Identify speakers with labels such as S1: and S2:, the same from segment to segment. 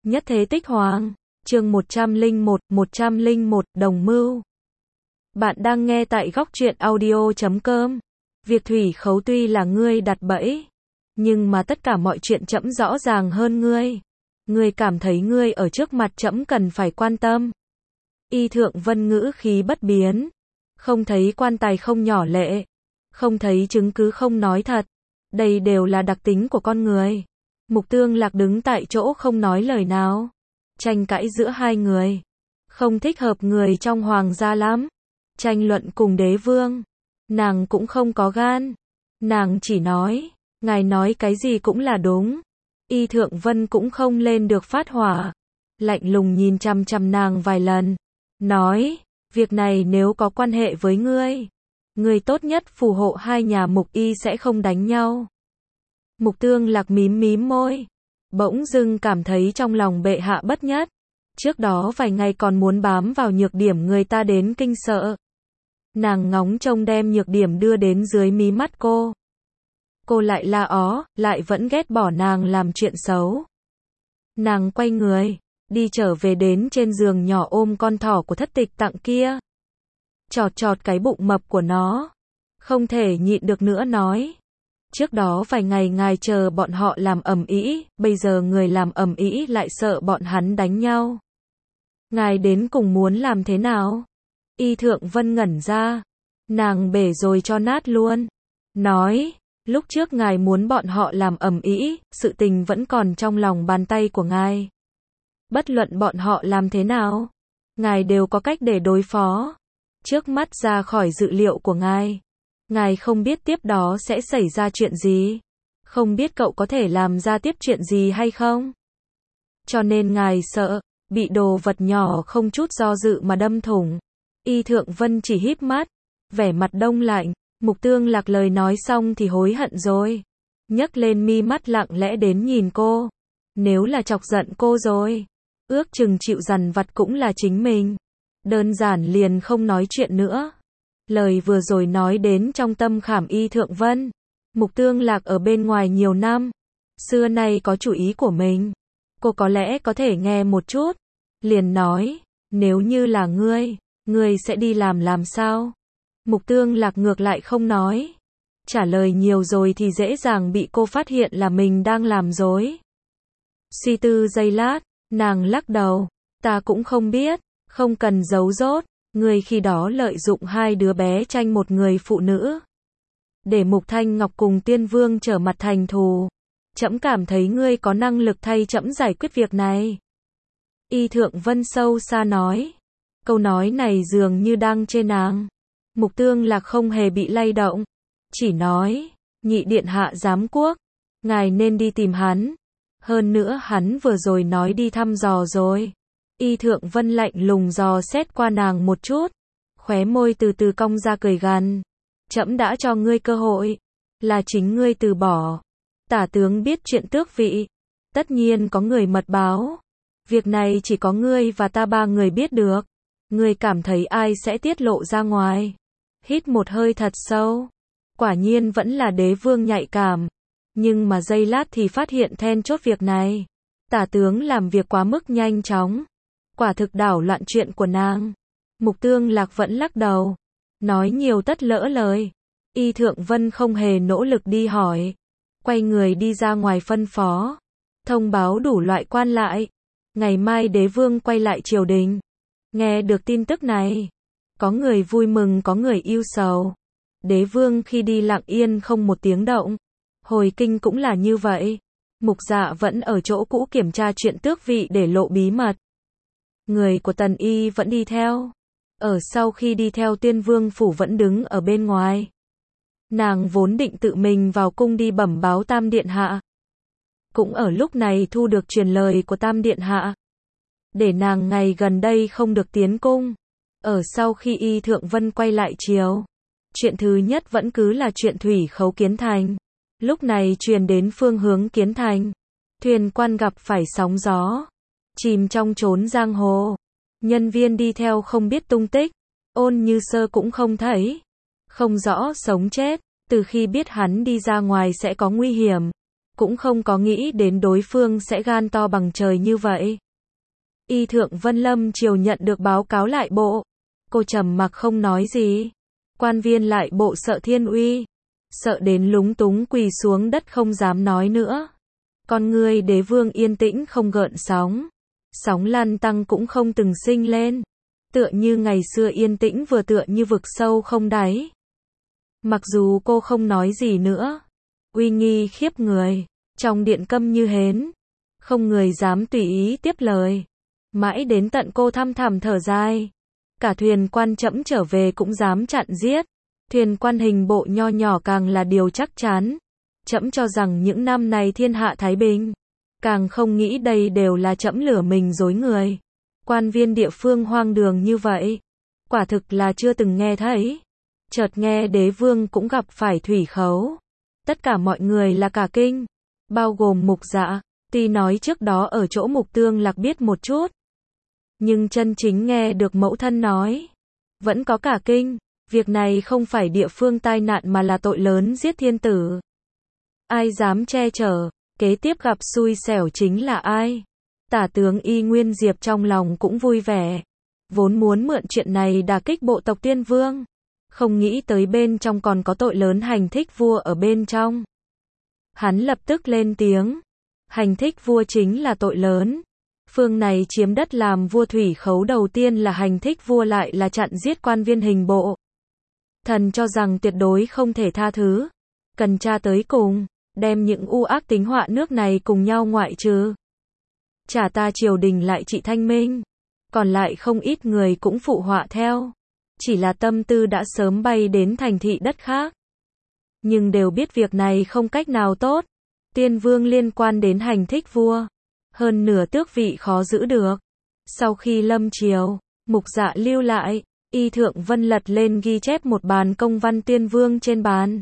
S1: Nhất thế tích hoàng, chương 101, đồng mưu. Bạn đang nghe tại góc truyện audio.com. Việc thủy khấu tuy là ngươi đặt bẫy, nhưng mà tất cả mọi chuyện trẫm rõ ràng hơn ngươi. Ngươi cảm thấy ngươi ở trước mặt trẫm cần phải quan tâm. Y Thượng Vân ngữ khí bất biến. Không thấy quan tài không nhỏ lệ. Không thấy chứng cứ không nói thật. Đây đều là đặc tính của con người. Mục Tương Lạc đứng tại chỗ không nói lời nào. Tranh cãi giữa hai người. Không thích hợp người trong hoàng gia lắm. Tranh luận cùng đế vương. Nàng cũng không có gan. Nàng chỉ nói, ngài nói cái gì cũng là đúng. Y Thượng Vân cũng không lên được phát hỏa. Lạnh lùng nhìn chằm chằm nàng vài lần. Nói, việc này nếu có quan hệ với ngươi, ngươi tốt nhất phù hộ hai nhà Mục Y sẽ không đánh nhau. Mục Tương Lạc mím mím môi. Bỗng dưng cảm thấy trong lòng bệ hạ bất nhất. Trước đó vài ngày còn muốn bám vào nhược điểm người ta đến kinh sợ. Nàng ngóng trông đem nhược điểm đưa đến dưới mí mắt cô. Cô lại la ó, lại vẫn ghét bỏ nàng làm chuyện xấu. Nàng quay người, đi trở về đến trên giường nhỏ ôm con thỏ của Thất Tịch tặng kia. Chọt chọt cái bụng mập của nó. Không thể nhịn được nữa nói. Trước đó vài ngày ngài chờ bọn họ làm ầm ĩ, bây giờ người làm ầm ĩ lại sợ bọn hắn đánh nhau. Ngài đến cùng muốn làm thế nào? Y Thượng Vân ngẩn ra. Nàng bể rồi cho nát luôn. Nói, lúc trước ngài muốn bọn họ làm ầm ĩ, sự tình vẫn còn trong lòng bàn tay của ngài. Bất luận bọn họ làm thế nào, ngài đều có cách để đối phó. Trước mắt ra khỏi dự liệu của ngài. Ngài không biết tiếp đó sẽ xảy ra chuyện gì. Không biết cậu có thể làm ra tiếp chuyện gì hay không. Cho nên ngài sợ, bị đồ vật nhỏ không chút do dự mà đâm thủng. Y Thượng Vân chỉ híp mắt, vẻ mặt đông lạnh. Mục Tương Lạc lời nói xong thì hối hận rồi. Nhấc lên mi mắt lặng lẽ đến nhìn cô. Nếu là chọc giận cô rồi, ước chừng chịu dằn vặt cũng là chính mình. Đơn giản liền không nói chuyện nữa. Lời vừa rồi nói đến trong tâm khảm Y Thượng Vân. Mục Tương Lạc ở bên ngoài nhiều năm, xưa nay có chủ ý của mình. Cô có lẽ có thể nghe một chút. Liền nói, nếu như là ngươi sẽ đi làm sao? Mục Tương Lạc ngược lại không nói. Trả lời nhiều rồi thì dễ dàng bị cô phát hiện là mình đang làm dối. Suy tư giây lát, nàng lắc đầu. Ta cũng không biết, không cần giấu dốt. Ngươi khi đó lợi dụng hai đứa bé tranh một người phụ nữ. Để Mục Thanh Ngọc cùng Tiên Vương trở mặt thành thù. Trẫm cảm thấy ngươi có năng lực thay trẫm giải quyết việc này. Y Thượng Vân sâu xa nói. Câu nói này dường như đang chê nàng. Mục Tương Lạc không hề bị lay động. Chỉ nói, nhị điện hạ giám quốc. Ngài nên đi tìm hắn. Hơn nữa hắn vừa rồi nói đi thăm dò rồi. Y Thượng Vân lạnh lùng dò xét qua nàng một chút. Khóe môi từ từ cong ra cười gằn. Trẫm đã cho ngươi cơ hội. Là chính ngươi từ bỏ. Tả tướng biết chuyện tước vị. Tất nhiên có người mật báo. Việc này chỉ có ngươi và ta ba người biết được. Ngươi cảm thấy ai sẽ tiết lộ ra ngoài? Hít một hơi thật sâu. Quả nhiên vẫn là đế vương nhạy cảm. Nhưng mà giây lát thì phát hiện then chốt việc này. Tả tướng làm việc quá mức nhanh chóng. Quả thực đảo loạn chuyện của nàng. Mục Tương Lạc vẫn lắc đầu. Nói nhiều tất lỡ lời. Y Thượng Vân không hề nỗ lực đi hỏi. Quay người đi ra ngoài phân phó. Thông báo đủ loại quan lại. Ngày mai đế vương quay lại triều đình. Nghe được tin tức này. Có người vui mừng có người ưu sầu. Đế vương khi đi lặng yên không một tiếng động. Hồi kinh cũng là như vậy. Mục Dạ vẫn ở chỗ cũ kiểm tra chuyện tước vị để lộ bí mật. Người của Tần Y vẫn đi theo. Ở sau khi đi theo Tiên Vương phủ vẫn đứng ở bên ngoài. Nàng vốn định tự mình vào cung đi bẩm báo Tam Điện Hạ. Cũng ở lúc này thu được truyền lời của Tam Điện Hạ. Để nàng ngày gần đây không được tiến cung. Ở sau khi Y Thượng Vân quay lại triều. Chuyện thứ nhất vẫn cứ là chuyện thủy khấu Kiến Thành. Lúc này truyền đến phương hướng Kiến Thành. Thuyền quan gặp phải sóng gió. Chìm trong chốn giang hồ. Nhân viên đi theo không biết tung tích. Ôn Như Sơ cũng không thấy. Không rõ sống chết. Từ khi biết hắn đi ra ngoài sẽ có nguy hiểm. cũng không có nghĩ đến đối phương sẽ gan to bằng trời như vậy. Y Thượng Vân lâm chiều nhận được báo cáo lại bộ. Cô trầm mặc không nói gì. Quan viên lại bộ sợ thiên uy. Sợ đến lúng túng quỳ xuống đất không dám nói nữa. Con người đế vương yên tĩnh không gợn sóng. Sóng lăn tăng cũng không từng sinh lên. Tựa như ngày xưa yên tĩnh vừa tựa như vực sâu không đáy. Mặc dù cô không nói gì nữa. Uy nghi khiếp người. Trong điện câm như hến. Không người dám tùy ý tiếp lời. Mãi đến tận cô thăm thẳm thở dài. Cả thuyền quan trẫm trở về cũng dám chặn giết. Thuyền quan hình bộ nho nhỏ càng là điều chắc chắn. Trẫm cho rằng những năm này thiên hạ thái bình. Càng không nghĩ đây đều là trẫm lừa mình dối người. Quan viên địa phương hoang đường như vậy. Quả thực là chưa từng nghe thấy. Chợt nghe đế vương cũng gặp phải thủy khấu. Tất cả mọi người là cả kinh. Bao gồm Mục Dạ. Tuy nói trước đó ở chỗ Mục Tương Lạc biết một chút. Nhưng chân chính nghe được mẫu thân nói. Vẫn có cả kinh. Việc này không phải địa phương tai nạn mà là tội lớn giết thiên tử. Ai dám che chở. Kế tiếp gặp xui xẻo chính là ai? Tả tướng Y Nguyên Diệp trong lòng cũng vui vẻ. Vốn muốn mượn chuyện này đả kích bộ tộc Tiên Vương. Không nghĩ tới bên trong còn có tội lớn hành thích vua ở bên trong. Hắn lập tức lên tiếng. Hành thích vua chính là tội lớn. Phương này chiếm đất làm vua thủy khấu đầu tiên là hành thích vua lại là chặn giết quan viên hình bộ. Thần cho rằng tuyệt đối không thể tha thứ. Cần tra tới cùng. Đem những u ác tính họa nước này cùng nhau ngoại trừ. Chả ta triều đình lại trị thanh minh. Còn lại không ít người cũng phụ họa theo. Chỉ là tâm tư đã sớm bay đến thành thị đất khác. Nhưng đều biết việc này không cách nào tốt. Tiên vương liên quan đến hành thích vua. Hơn nửa tước vị khó giữ được. Sau khi lâm triều, Mục Dạ lưu lại. Y Thượng Vân lật lên ghi chép một bàn công văn tiên vương trên bàn.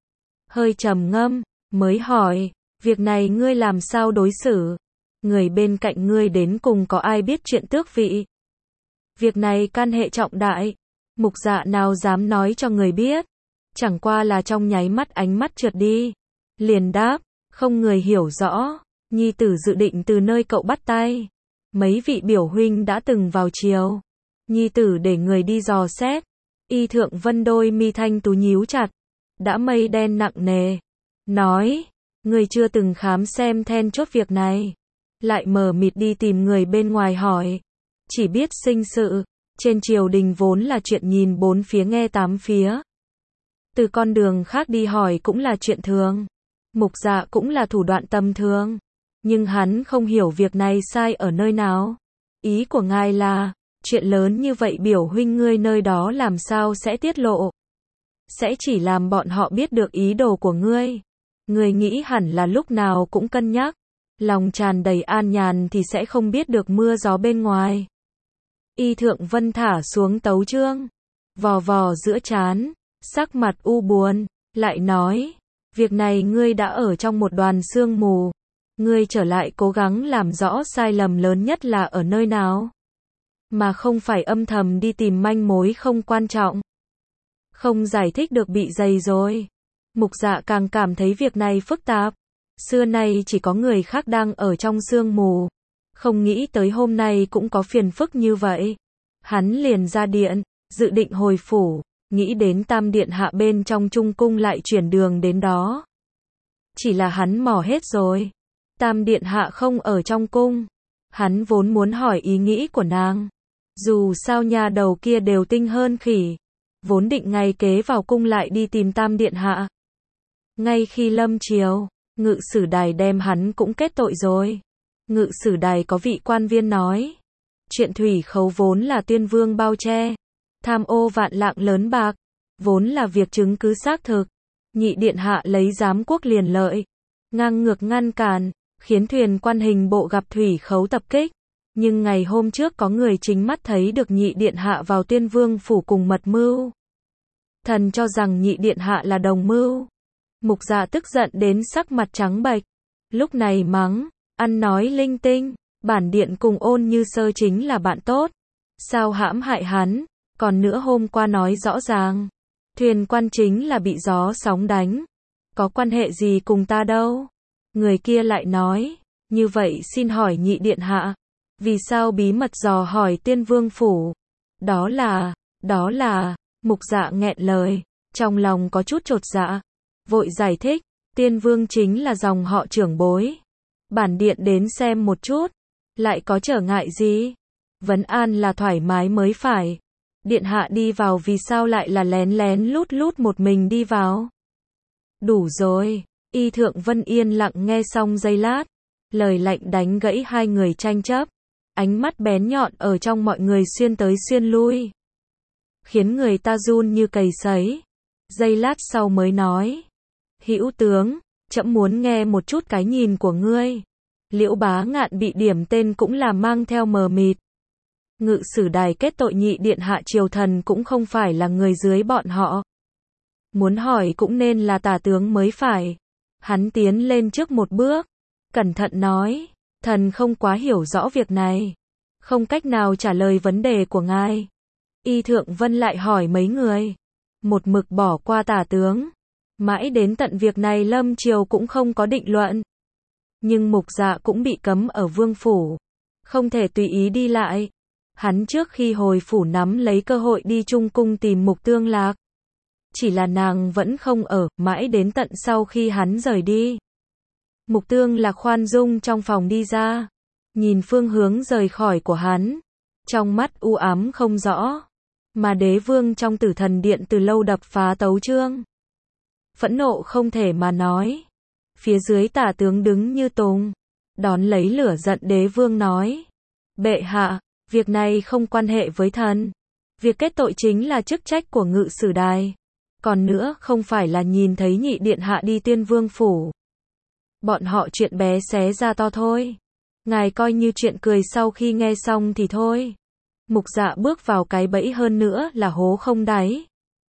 S1: Hơi trầm ngâm. Mới hỏi, việc này ngươi làm sao đối xử? Người bên cạnh ngươi đến cùng có ai biết chuyện tước vị? Việc này can hệ trọng đại. Mục Dạ nào dám nói cho người biết. Chẳng qua là trong nháy mắt ánh mắt trượt đi. Liền đáp, không người hiểu rõ. Nhi tử dự định từ nơi cậu bắt tay. Mấy vị biểu huynh đã từng vào triều. Nhi tử để người đi dò xét. Y Thượng Vân đôi mi thanh tú nhíu chặt. Đã mây đen nặng nề. Nói, người chưa từng khám xem then chốt việc này. Lại mờ mịt đi tìm người bên ngoài hỏi. Chỉ biết sinh sự. Trên triều đình vốn là chuyện nhìn bốn phía nghe tám phía. Từ con đường khác đi hỏi cũng là chuyện thường. Mục Dạ cũng là thủ đoạn tầm thường. Nhưng hắn không hiểu việc này sai ở nơi nào. Ý của ngài là, chuyện lớn như vậy biểu huynh ngươi nơi đó làm sao sẽ tiết lộ. Sẽ chỉ làm bọn họ biết được ý đồ của ngươi. Ngươi nghĩ hẳn là lúc nào cũng cân nhắc. Lòng tràn đầy an nhàn thì sẽ không biết được mưa gió bên ngoài. Y Thượng Vân thả xuống tấu chương. Vò vò giữa trán. Sắc mặt u buồn. Lại nói. Việc này ngươi đã ở trong một đoàn sương mù. Ngươi trở lại cố gắng làm rõ sai lầm lớn nhất là ở nơi nào. Mà không phải âm thầm đi tìm manh mối không quan trọng. Không giải thích được bị dày rồi. Mục Dạ càng cảm thấy việc này phức tạp. Xưa nay chỉ có người khác đang ở trong sương mù. Không nghĩ tới hôm nay cũng có phiền phức như vậy. Hắn liền ra điện, dự định hồi phủ, nghĩ đến Tam Điện Hạ bên trong Trung Cung lại chuyển đường đến đó. Chỉ là hắn mò hết rồi. Tam Điện Hạ không ở trong cung. Hắn vốn muốn hỏi ý nghĩ của nàng. Dù sao nhà đầu kia đều tinh hơn khỉ. Vốn định ngày kế vào cung lại đi tìm Tam Điện Hạ. Ngay khi lâm triều, ngự sử đài đem hắn cũng kết tội rồi. Ngự sử đài có vị quan viên nói. Chuyện thủy khấu vốn là Tuyên Vương bao che. Tham ô vạn lạng lớn bạc. Vốn là việc chứng cứ xác thực. Nhị Điện Hạ lấy giám quốc liền lợi. Ngang ngược ngăn cản. Khiến thuyền quan hình bộ gặp thủy khấu tập kích. Nhưng ngày hôm trước có người chính mắt thấy được Nhị Điện Hạ vào Tuyên Vương phủ cùng mật mưu. Thần cho rằng Nhị Điện Hạ là đồng mưu. Mục Dạ tức giận đến sắc mặt trắng bệch. Lúc này mắng, ăn nói linh tinh, bản điện cùng Ôn Như Sơ chính là bạn tốt. Sao hãm hại hắn, còn nữa hôm qua nói rõ ràng. Thuyền quan chính là bị gió sóng đánh. Có quan hệ gì cùng ta đâu. Người kia lại nói, như vậy xin hỏi nhị điện hạ, vì sao bí mật dò hỏi Tiên Vương phủ? Đó là, Mục Dạ nghẹn lời, trong lòng có chút chột dạ, vội giải thích, Tiên Vương chính là dòng họ trưởng bối. Bản điện đến xem một chút, lại có trở ngại gì? Vấn an là thoải mái mới phải. Điện hạ đi vào vì sao lại là lén lén lút lút một mình đi vào? Đủ rồi, Y Thượng Vân yên lặng nghe xong giây lát, lời lạnh đánh gãy hai người tranh chấp, ánh mắt bén nhọn ở trong mọi người xuyên tới xuyên lui, khiến người ta run như cầy sấy. Giây lát sau mới nói, hữu tướng, trẫm muốn nghe một chút cái nhìn của ngươi. Liễu Bá Ngạn bị điểm tên cũng là mang theo mờ mịt. Ngự sử đài kết tội nhị điện hạ triều thần cũng không phải là người dưới bọn họ. Muốn hỏi cũng nên là tả tướng mới phải. Hắn tiến lên trước một bước, cẩn thận nói, thần không quá hiểu rõ việc này, không cách nào trả lời vấn đề của ngài. Y Thượng Vân lại hỏi mấy người, một mực bỏ qua tả tướng, mãi đến tận việc này Lâm Triều cũng không có định luận. Nhưng Mục Dạ cũng bị cấm ở vương phủ, không thể tùy ý đi lại. Hắn trước khi hồi phủ nắm lấy cơ hội đi Trung Cung tìm Mục Tương Lạc. Chỉ là nàng vẫn không ở, mãi đến tận sau khi hắn rời đi. Mục Tương Lạc khoan dung trong phòng đi ra, nhìn phương hướng rời khỏi của hắn, trong mắt u ám không rõ. Mà đế vương trong Tử Thần Điện từ lâu đập phá tấu chương, phẫn nộ không thể mà nói. Phía dưới tả tướng đứng như tùng, đón lấy lửa giận đế vương nói, bệ hạ, việc này không quan hệ với thần. Việc kết tội chính là chức trách của ngự sử đài. Còn nữa không phải là nhìn thấy nhị điện hạ đi Tiên Vương phủ. Bọn họ chuyện bé xé ra to thôi. Ngài coi như chuyện cười sau khi nghe xong thì thôi. Mục Dạ bước vào cái bẫy hơn nữa là hố không đáy.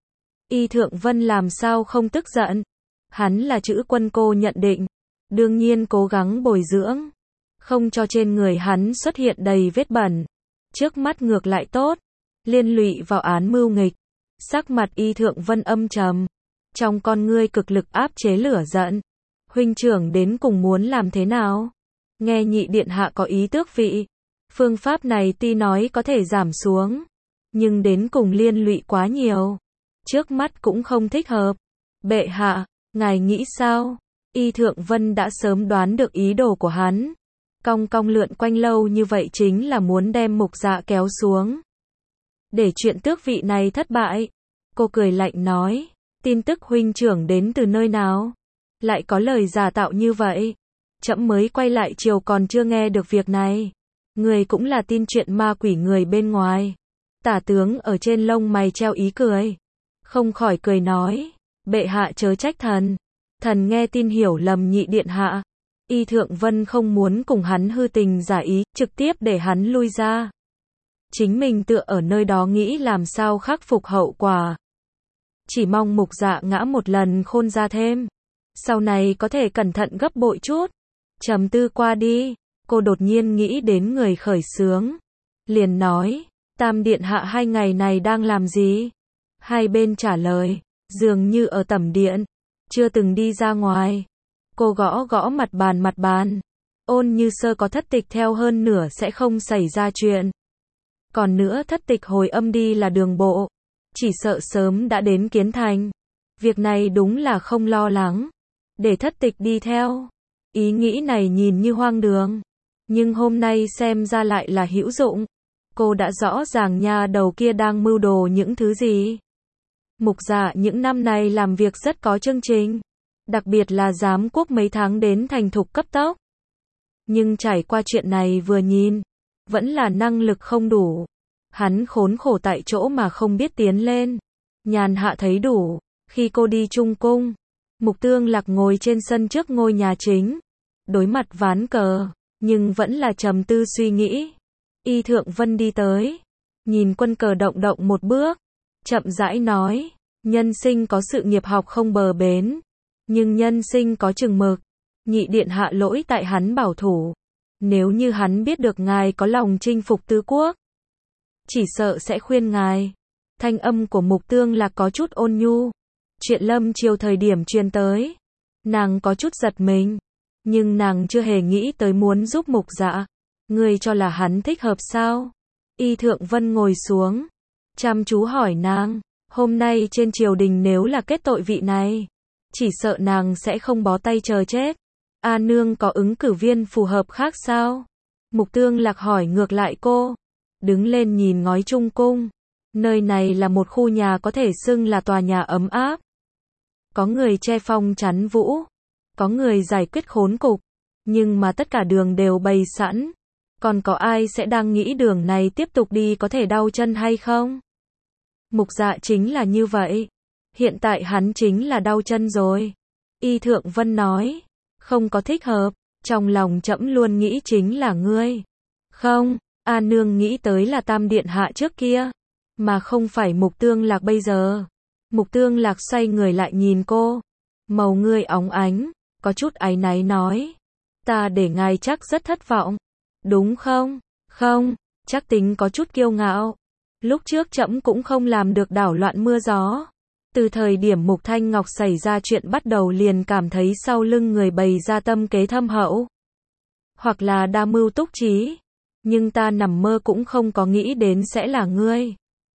S1: Y Thượng Vân làm sao không tức giận. Hắn là chữ quân cô nhận định. Đương nhiên cố gắng bồi dưỡng. Không cho trên người hắn xuất hiện đầy vết bẩn. Trước mắt ngược lại tốt. Liên lụy vào án mưu nghịch. Sắc mặt Y Thượng Vân âm trầm. Trong con ngươi cực lực áp chế lửa giận. Huynh trưởng đến cùng muốn làm thế nào? Nghe nhị điện hạ có ý tước vị. Phương pháp này tuy nói có thể giảm xuống. Nhưng đến cùng liên lụy quá nhiều. Trước mắt cũng không thích hợp. Bệ hạ, ngài nghĩ sao? Y Thượng Vân đã sớm đoán được ý đồ của hắn. Cong cong lượn quanh lâu như vậy chính là muốn đem Mục Dạ kéo xuống. Để chuyện tước vị này thất bại. Cô cười lạnh nói, tin tức huynh trưởng đến từ nơi nào? Lại có lời giả tạo như vậy. Trẫm mới quay lại triều còn chưa nghe được việc này. Người cũng là tin chuyện ma quỷ người bên ngoài. Tả tướng ở trên lông mày treo ý cười. Không khỏi cười nói, bệ hạ chớ trách thần. Thần nghe tin hiểu lầm nhị điện hạ. Y Thượng Vân không muốn cùng hắn hư tình giả ý, trực tiếp để hắn lui ra. Chính mình tựa ở nơi đó nghĩ làm sao khắc phục hậu quả. Chỉ mong Mục Dạ ngã một lần khôn ra thêm. Sau này có thể cẩn thận gấp bội chút. Trầm tư qua đi, cô đột nhiên nghĩ đến người khởi xướng. Liền nói, Tam điện hạ 2 ngày này đang làm gì? Hai bên trả lời, dường như ở tẩm điện, chưa từng đi ra ngoài. Cô gõ gõ mặt bàn. Ôn Như Sơ có thất tịch theo hơn nửa sẽ không xảy ra chuyện. Còn nữa thất tịch hồi âm đi là đường bộ. Chỉ sợ sớm đã đến Kiến Thành. Việc này đúng là không lo lắng. Để thất tịch đi theo. Ý nghĩ này nhìn như hoang đường. Nhưng hôm nay xem ra lại là hữu dụng. Cô đã rõ ràng nhà đầu kia đang mưu đồ những thứ gì. Mục Dạ những năm này làm việc rất có chương trình. Đặc biệt là giám quốc mấy tháng đến thành thục cấp tốc. Nhưng trải qua chuyện này vừa nhìn, vẫn là năng lực không đủ. Hắn khốn khổ tại chỗ mà không biết tiến lên. Nhàn hạ thấy đủ. Khi cô đi Trung Cung, Mục Tương Lạc ngồi trên sân trước ngôi nhà chính. Đối mặt ván cờ, nhưng vẫn là trầm tư suy nghĩ. Y Thượng Vân đi tới. Nhìn quân cờ động động một bước. Chậm rãi nói, nhân sinh có sự nghiệp học không bờ bến. Nhưng nhân sinh có chừng mực. Nhị điện hạ lỗi tại hắn bảo thủ. Nếu như hắn biết được ngài có lòng chinh phục tứ quốc, chỉ sợ sẽ khuyên ngài. Thanh âm của Mục Tương Lạc có chút ôn nhu. Chuyện Lâm Triều thời điểm truyền tới, nàng có chút giật mình. Nhưng nàng chưa hề nghĩ tới muốn giúp Mục Dạ. Ngươi cho là hắn thích hợp sao? Y Thượng Vân ngồi xuống, chăm chú hỏi nàng, hôm nay trên triều đình nếu là kết tội vị này, chỉ sợ nàng sẽ không bó tay chờ chết. A nương có ứng cử viên phù hợp khác sao? Mục Tương Lạc hỏi ngược lại cô, đứng lên nhìn ngói Trung cung. Nơi này là một khu nhà có thể xưng là tòa nhà ấm áp. Có người che phong chắn vũ, có người giải quyết khốn cục, nhưng mà tất cả đường đều bày sẵn. Còn có ai sẽ đang nghĩ đường này tiếp tục đi có thể đau chân hay không? Mục Dạ chính là như vậy. Hiện tại hắn chính là đau chân rồi. Y Thượng Vân nói, không có thích hợp, trong lòng trẫm luôn nghĩ chính là ngươi. Không, A nương nghĩ tới là Tam Điện Hạ trước kia, mà không phải Mục Tương Lạc bây giờ. Mục Tương Lạc xoay người lại nhìn cô, màu ngươi óng ánh, có chút áy náy nói, ta để ngài chắc rất thất vọng, đúng không? Không, chắc tính có chút kiêu ngạo. Lúc trước trẫm cũng không làm được đảo loạn mưa gió. Từ thời điểm Mục Thanh Ngọc xảy ra chuyện bắt đầu liền cảm thấy sau lưng người bày ra tâm kế thâm hậu, hoặc là đa mưu túc trí. Nhưng ta nằm mơ cũng không có nghĩ đến sẽ là ngươi.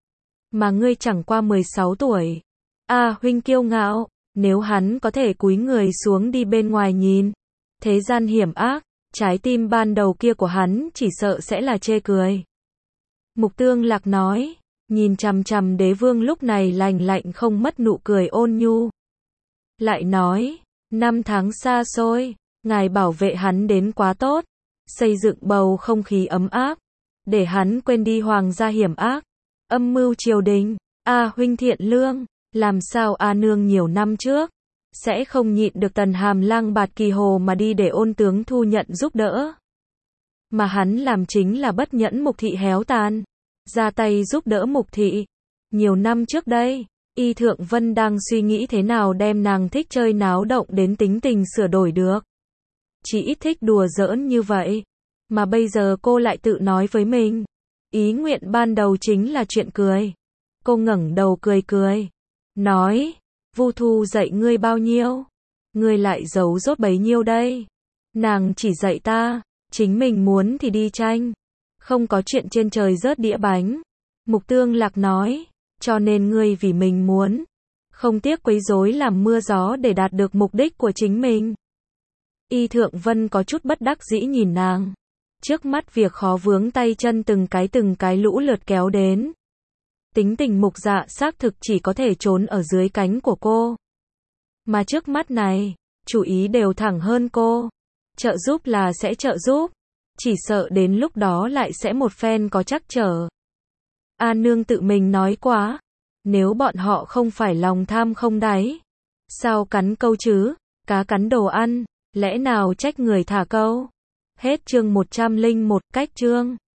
S1: Mà ngươi chẳng qua 16 tuổi. Huynh kiêu ngạo, nếu hắn có thể cúi người xuống đi bên ngoài nhìn, thế gian hiểm ác, trái tim ban đầu kia của hắn chỉ sợ sẽ là chê cười. Mục Tương Lạc nói, nhìn chằm chằm Đế Vương lúc này lành lạnh không mất nụ cười ôn nhu. Lại nói, năm tháng xa xôi, ngài bảo vệ hắn đến quá tốt, xây dựng bầu không khí ấm áp, để hắn quên đi hoàng gia hiểm ác, âm mưu triều đình. Huynh thiện lương, làm sao A nương nhiều năm trước sẽ không nhịn được Tần Hàm lang bạt kỳ hồ mà đi để Ôn tướng thu nhận giúp đỡ. Mà hắn làm chính là bất nhẫn Mục thị héo tàn, ra tay giúp đỡ Mục thị. Nhiều năm trước đây, Y Thượng Vân đang suy nghĩ thế nào đem nàng thích chơi náo động đến tính tình sửa đổi được. Chỉ ít thích đùa giỡn như vậy. Mà bây giờ cô lại tự nói với mình, ý nguyện ban đầu chính là chuyện cười. Cô ngẩng đầu cười cười, nói, Vu Thu dạy ngươi bao nhiêu? Ngươi lại giấu dốt bấy nhiêu đây? Nàng chỉ dạy ta, chính mình muốn thì đi tranh. Không có chuyện trên trời rớt đĩa bánh. Mục Tương Lạc nói, cho nên ngươi vì mình muốn, không tiếc quấy rối làm mưa gió để đạt được mục đích của chính mình. Y Thượng Vân có chút bất đắc dĩ nhìn nàng. Trước mắt việc khó vướng tay chân từng cái lũ lượt kéo đến. Tính tình Mục Dạ xác thực chỉ có thể trốn ở dưới cánh của cô. Mà trước mắt này, chủ ý đều thẳng hơn cô. Trợ giúp là sẽ trợ giúp, chỉ sợ đến lúc đó lại sẽ một phen có trắc trở. A nương tự mình nói quá, nếu bọn họ không phải lòng tham không đáy, sao cắn câu chứ? Cá cắn đồ ăn, lẽ nào trách người thả câu? Hết chương 101, cách chương.